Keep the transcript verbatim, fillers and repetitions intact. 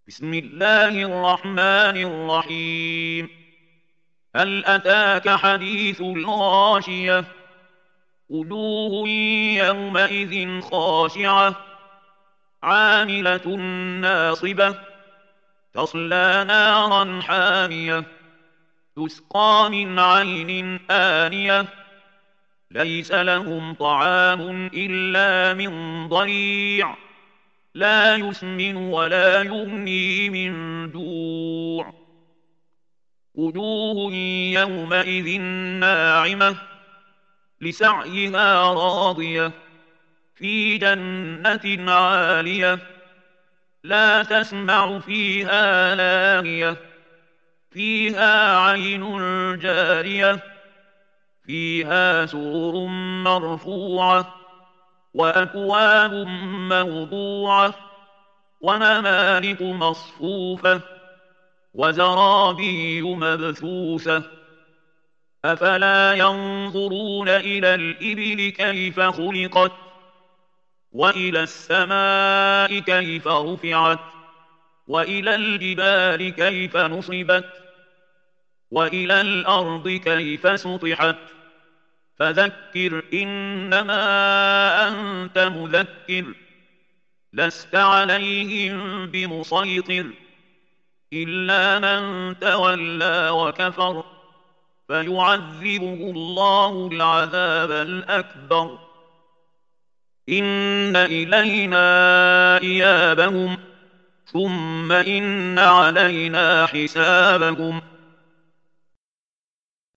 بسم الله الرحمن الرحيم. هل أتاك حديث الغاشية؟ وجوه يومئذ خاشعة عاملة ناصبة تصلى نارا حامية تسقى من عين آنية ليس لهم طعام إلا من ضريع لا يسمن ولا يغني من جوع. وجوه يومئذ ناعمة لسعيها راضية في جنة عالية لا تسمع فيها لاغية فيها عين جارية فيها سرر مرفوعة وأكواب موضوعة ونمارق مصفوفة وزرابي مبثوثة أفلا ينظرون إلى الإبل كيف خلقت وإلى السماء كيف رفعت وإلى الجبال كيف نصبت وإلى الأرض كيف سطحت فذكر إنما أنت مذكر لست عليهم بمسيطر إلا من تولى وكفر فيعذبه الله العذاب الأكبر إن إلينا إيابهم ثم إن علينا حسابهم